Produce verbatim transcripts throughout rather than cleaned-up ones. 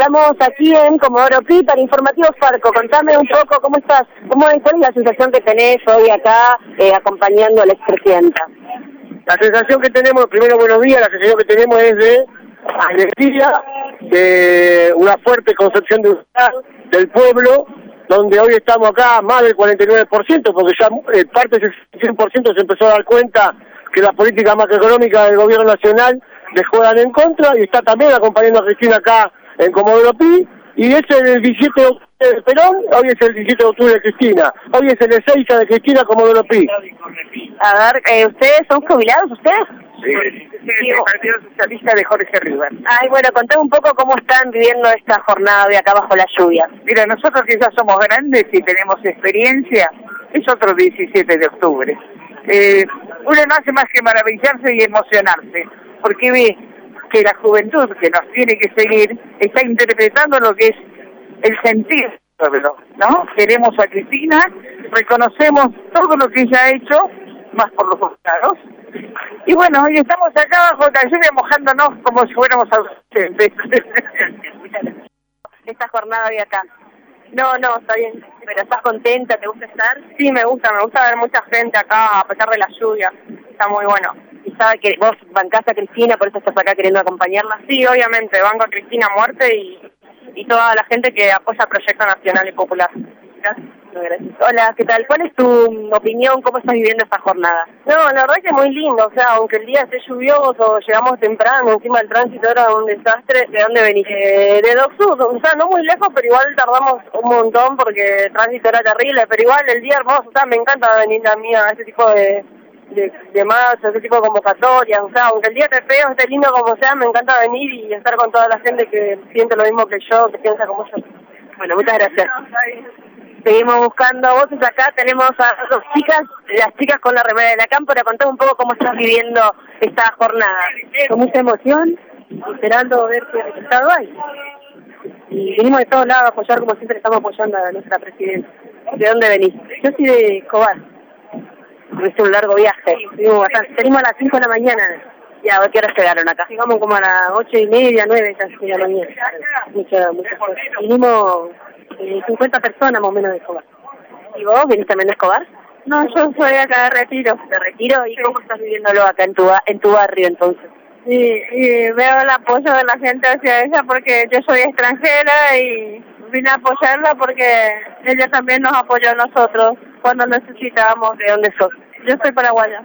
Estamos aquí en Comodoro Pi para Informativo Farco. Contame un poco cómo estás, cómo es, cuál es la sensación que tenés hoy acá eh, acompañando a la expresidenta. La sensación que tenemos, primero buenos días, la sensación que tenemos es de alegría, de una fuerte concepción de unidad del pueblo, donde hoy estamos acá más del cuarenta y nueve por ciento, porque ya eh, parte del cien por ciento se empezó a dar cuenta que las políticas macroeconómicas del gobierno nacional le juegan en contra, y está también acompañando a Cristina acá en Comodoro Pi, y es el diecisiete de octubre de Perón, hoy es el diecisiete de octubre de Cristina, hoy es el Ezeiza de Cristina, Comodoro Pi. A ver, eh, ¿ustedes son jubilados, ustedes? Sí, sí, el Partido Socialista de Jorge River. Ay, bueno, contame un poco cómo están viviendo esta jornada de acá bajo la lluvia. Mira, nosotros que ya somos grandes y tenemos experiencia, es otro diecisiete de octubre. Eh, uno no hace más que maravillarse y emocionarse, porque ve que la juventud que nos tiene que seguir está interpretando lo que es el sentir del pueblo, ¿no? Queremos a Cristina, reconocemos todo lo que ella ha hecho, más por los costados, y bueno, hoy estamos acá bajo la lluvia mojándonos como si fuéramos ausentes. Esta jornada de acá. No, no, está bien. ¿Pero estás contenta? ¿Te gusta estar? Sí, me gusta, me gusta ver mucha gente acá a pesar de la lluvia. Está muy bueno. ¿Y sabe que vos bancás a Cristina, por eso estás acá queriendo acompañarla? Sí, obviamente, banco a Cristina a muerte y, y toda la gente que apoya Proyecto Nacional y Popular. Gracias. Gracias. Hola, ¿qué tal? ¿Cuál es tu opinión? ¿Cómo estás viviendo esta jornada? No, la verdad que es muy lindo, o sea, aunque el día esté lluvioso, llegamos temprano, encima el tránsito era un desastre. ¿De dónde venís? Eh, de Dock Sud, o sea, no muy lejos, pero igual tardamos un montón porque el tránsito era terrible, pero igual el día hermoso, o sea, me encanta venir a mí a este tipo de, de, de marchas, este tipo de convocatorias, o sea, aunque el día esté feo, esté lindo como sea, me encanta venir y estar con toda la gente que siente lo mismo que yo, que piensa como yo. Bueno, muchas gracias. Seguimos buscando voces acá, tenemos a dos chicas, las chicas con la remera de la cámpora. Contame un poco cómo estás viviendo esta jornada. Con mucha emoción, esperando ver qué resultado hay. Y venimos de todos lados a apoyar, como siempre estamos apoyando a nuestra presidenta. ¿De dónde venís? Yo soy de Escobar. Tuviste un largo viaje. Venimos bastante. Salimos a las cinco de la mañana. Ya, ¿a qué hora llegaron acá? Llegamos como a las ocho y media, nueve casi de la mañana. Muchas, muchas cosas. Vinimos eh, cincuenta personas más o menos de Escobar. ¿Y vos venís también de Escobar? No, yo soy acá de Retiro. ¿De Retiro? ¿Y sí. Cómo estás viviéndolo acá en tu, en tu barrio entonces? Sí, y veo el apoyo de la gente hacia ella porque yo soy extranjera y vine a apoyarla porque ella también nos apoyó a nosotros cuando necesitábamos. ¿De dónde sos? Yo soy paraguaya.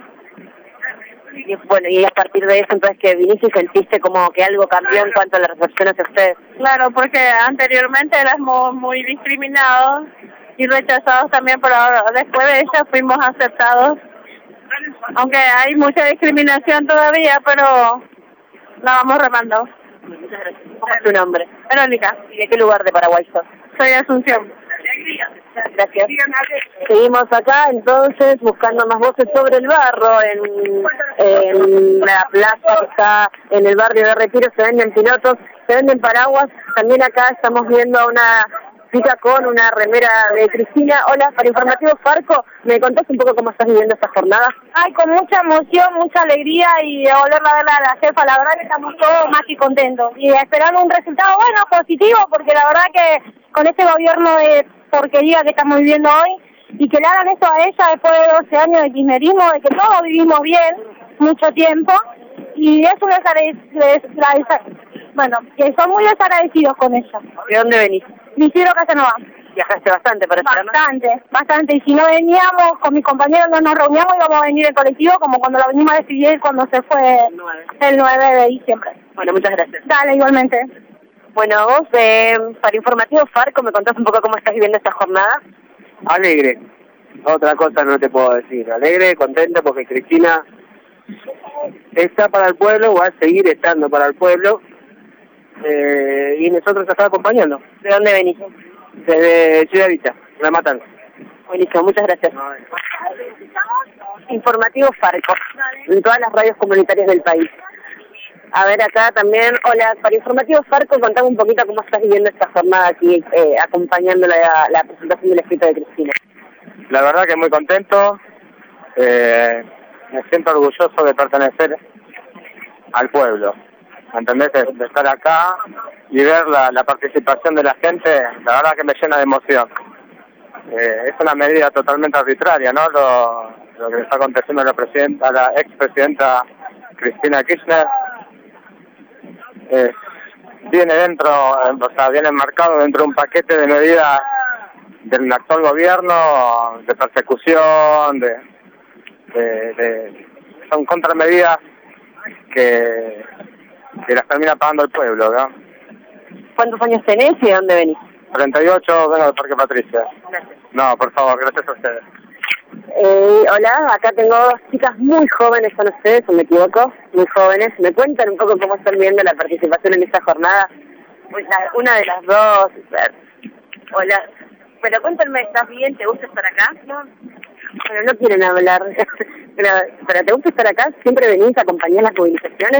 Y bueno, y a partir de eso entonces que viniste y sentiste como que algo cambió en cuanto a la recepción hacia ustedes. Claro, porque anteriormente éramos muy discriminados y rechazados también, pero ahora, después de eso fuimos aceptados. Aunque hay mucha discriminación todavía, pero la vamos remando. Muchas gracias. ¿Cómo es tu nombre? Verónica. ¿Y de qué lugar de Paraguay sos? Soy de Asunción. Gracias. Seguimos acá entonces buscando más voces sobre el barro. En, en la plaza que está en el barrio de Retiro se venden pilotos, se venden paraguas. También acá estamos viendo a una chica con una remera de Cristina. Hola, para Informativo Farco, ¿me contás un poco cómo estás viviendo esta jornada? Ay, con mucha emoción, mucha alegría y de volverla a ver a la jefa. La verdad que estamos todos más que contentos y esperando un resultado bueno, positivo, porque la verdad que con este gobierno de porquería que estamos viviendo hoy y que le hagan eso a ella después de doce años de kirchnerismo, de que todos vivimos bien mucho tiempo y es un desagradecido, bueno, que son muy desagradecidos con ella. ¿De dónde venís? Isidro Casanova. Viajaste bastante para estar, ¿no? Bastante, bastante. Y si no veníamos con mis compañeros, no nos reuníamos, íbamos a venir en colectivo, como cuando lo venimos a decidir cuando se fue el nueve de diciembre. Bueno, muchas gracias. Dale, igualmente. Bueno, vos, eh, para Informativo Farco, ¿me contás un poco cómo estás viviendo esta jornada? Alegre. Otra cosa no te puedo decir. Alegre, contento, porque Cristina está para el pueblo, va a seguir estando para el pueblo, eh, y nosotros la estamos acompañando. ¿De dónde venís? Desde Ciudad Vista, La Matanza. Buenísimo, muchas gracias. Informativo Farco, en todas las radios comunitarias del país. A ver, acá también, hola, para Informativo Farco, contame un poquito cómo estás viviendo esta jornada aquí, eh, acompañando la, la presentación del escrito de Cristina. La verdad que muy contento, eh, me siento orgulloso de pertenecer al pueblo. ¿entendés? De, de estar acá y ver la, la participación de la gente, la verdad que me llena de emoción. Eh, es una medida totalmente arbitraria, ¿no? Lo, lo que le está aconteciendo a la presidenta, a la expresidenta Cristina Kirchner, eh, viene dentro, o sea, viene enmarcado dentro de un paquete de medidas del actual gobierno, de persecución, de, de, de son contramedidas que, que las termina pagando el pueblo, ¿no? ¿Cuántos años tenés y de dónde venís? treinta y ocho, vengo del Parque Patricia. Gracias. No, por favor, gracias a ustedes. Eh, hola, acá tengo dos chicas muy jóvenes con ustedes, o me equivoco, muy jóvenes. ¿Me cuentan un poco cómo están viendo la participación en esta jornada? Una, una de las dos. Hola. Bueno, cuéntame, ¿estás bien? ¿Te gusta estar acá? No. Bueno, no quieren hablar. Pero, ¿pero te gusta estar acá? ¿Siempre venís a acompañar las movilizaciones?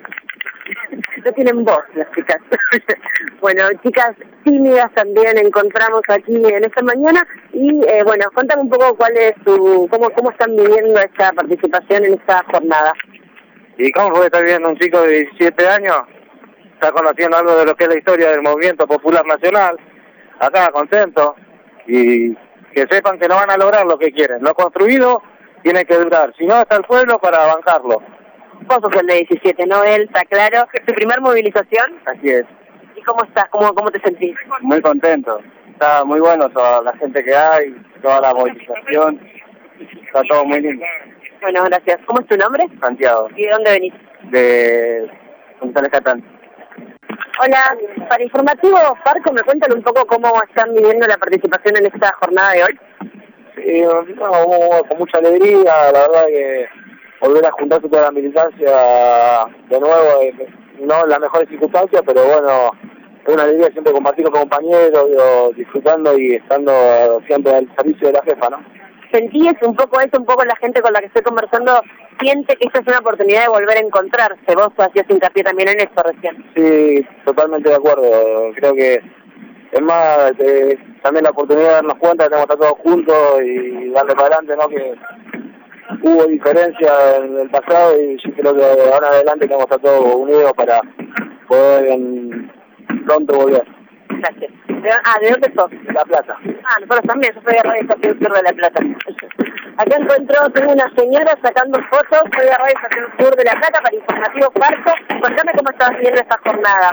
No tienen voz las chicas. Bueno, chicas tímidas también encontramos aquí en esta mañana y eh, bueno, cuéntame un poco cuál es tu, cómo, cómo están viviendo esta participación en esta jornada. ¿Y cómo puede estar viviendo un chico de diecisiete años? Está conociendo algo de lo que es la historia del movimiento popular nacional, acá contento, y que sepan que no van a lograr lo que quieren. Lo construido tiene que durar, si no está el pueblo para bancarlo. Vos sos el de diecisiete, ¿no? Él, está claro. ¿Es tu primer movilización? Así es. ¿Y cómo estás? ¿Cómo, cómo te sentís? Muy contento. Está muy bueno toda la gente que hay, toda la movilización. Está todo muy lindo. Bueno, gracias. ¿Cómo es tu nombre? Santiago. ¿Y de dónde venís? De González Catán. Hola, para Informativo Farco, ¿me cuentan un poco cómo están viviendo la participación en esta jornada de hoy? Sí, no, con mucha alegría, la verdad que volver a juntarse toda la militancia de nuevo, eh, no en las mejores circunstancias, pero bueno, es una alegría siempre compartir con compañeros, digo, disfrutando y estando siempre al servicio de la jefa, ¿no? ¿Sentías un poco eso, un poco la gente con la que estoy conversando, siente que esta es una oportunidad de volver a encontrarse? Vos hacías hincapié también en esto recién. Sí, totalmente de acuerdo, creo que es más, eh, también la oportunidad de darnos cuenta que tenemos que estar todos juntos y darle para adelante, ¿no? Que hubo diferencia en el pasado y yo creo que de ahora en adelante tenemos que estar todos unidos para poder en, pronto volver. Gracias. ¿De, ah, ¿de dónde sos? De La Plata. Ah, nosotros también, yo soy de Radio Estación Sur de La Plata. Acá encuentro, tengo una señora sacando fotos, soy de Radio Estación Sur de La Plata para Informativo Farco. Contame cómo estás viendo esta jornada.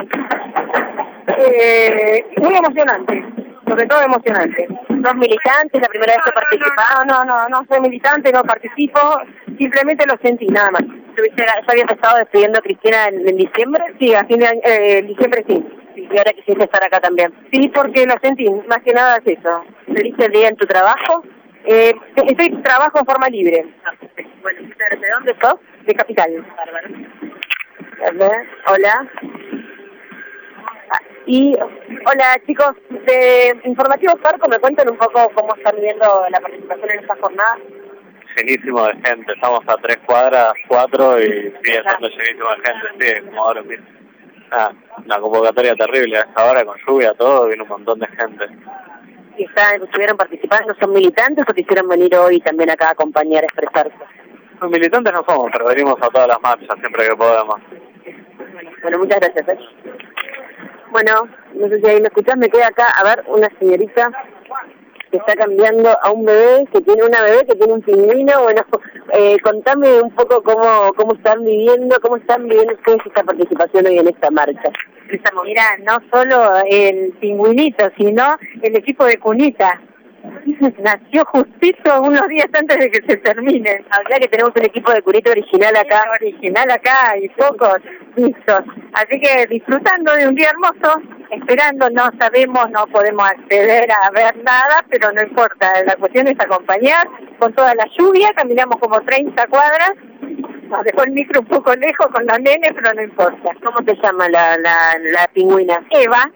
Eh, muy emocionante, sobre todo emocionante. ¿Sos militante? ¿La primera vez que participás? No, no, no, no soy militante, no participo, simplemente lo sentí, nada más. ¿Tuviste, ya habías estado despidiendo a Cristina en, en diciembre? Sí, a fin de año, eh, en diciembre sí. Sí, y ahora quisiste estar acá también. Sí, porque lo sentí, más que nada es eso. ¿Feliz el día en tu trabajo? Eh, estoy trabajo en forma libre. Bueno, ¿de dónde sos? De Capital. Bárbaro. A ver, hola. Ah, y, hola chicos, de Informativo Farco, ¿me cuentan un poco cómo están viendo la participación en esta jornada? Llenísimo de gente, estamos a tres cuadras, cuatro y sigue estando llenísimo de gente, sí, como ahora mismo. Ah, una convocatoria terrible, a esta hora con lluvia, todo, viene un montón de gente. ¿Y están, estuvieron participando? ¿Son militantes o quisieron venir hoy también acá a acompañar, a expresarse? Los militantes no somos, pero venimos a todas las marchas siempre que podemos. Bueno, muchas gracias. ¿eh? Bueno, no sé si ahí me escuchás, me queda acá, a ver, una señorita que está cambiando a un bebé, que tiene una bebé, que tiene un pingüino. Bueno, eh, contame un poco cómo cómo están viviendo, cómo están viviendo ustedes esta participación hoy en esta marcha. Mira, no solo el pingüinito, sino el equipo de cunita. Nació justito unos días antes de que se termine. O sea que tenemos un equipo de curito original acá. Original acá y pocos listos. Así que disfrutando de un día hermoso, esperando, no sabemos, no podemos acceder a ver nada, pero no importa. La cuestión es acompañar con toda la lluvia, caminamos como treinta cuadras. Nos dejó el micro un poco lejos con la nene, pero no importa. ¿Cómo se llama la, la, la pingüina? Eva.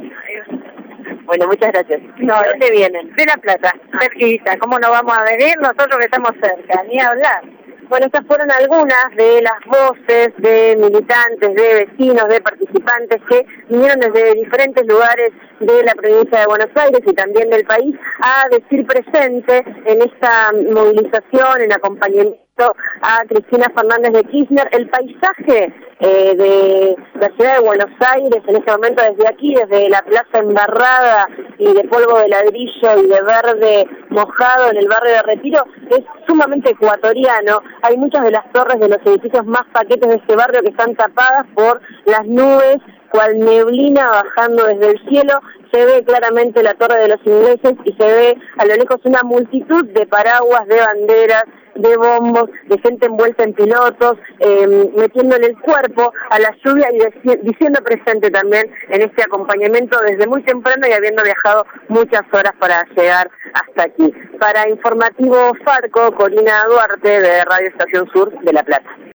Bueno, muchas gracias. No, ¿De dónde vienen? De La Plata, cerquita. ¿Cómo no vamos a venir nosotros que estamos cerca? Ni hablar. Bueno, estas fueron algunas de las voces de militantes, de vecinos, de participantes que vinieron desde diferentes lugares de la provincia de Buenos Aires y también del país a decir presente en esta movilización, en acompañamiento a Cristina Fernández de Kirchner. El paisaje eh, de la ciudad de Buenos Aires, en este momento desde aquí, desde la plaza embarrada y de polvo de ladrillo y de verde mojado en el barrio de Retiro, es sumamente ecuatoriano. Hay muchas de las torres de los edificios más paquetes de este barrio que están tapadas por las nubes, cual neblina bajando desde el cielo. Se ve claramente la Torre de los Ingleses y se ve a lo lejos una multitud de paraguas, de banderas, de bombos, de gente envuelta en pilotos, eh, metiéndole el cuerpo a la lluvia y diciendo presente también en este acompañamiento desde muy temprano y habiendo viajado muchas horas para llegar hasta aquí. Para Informativo Farco, Corina Duarte de Radio Estación Sur de La Plata.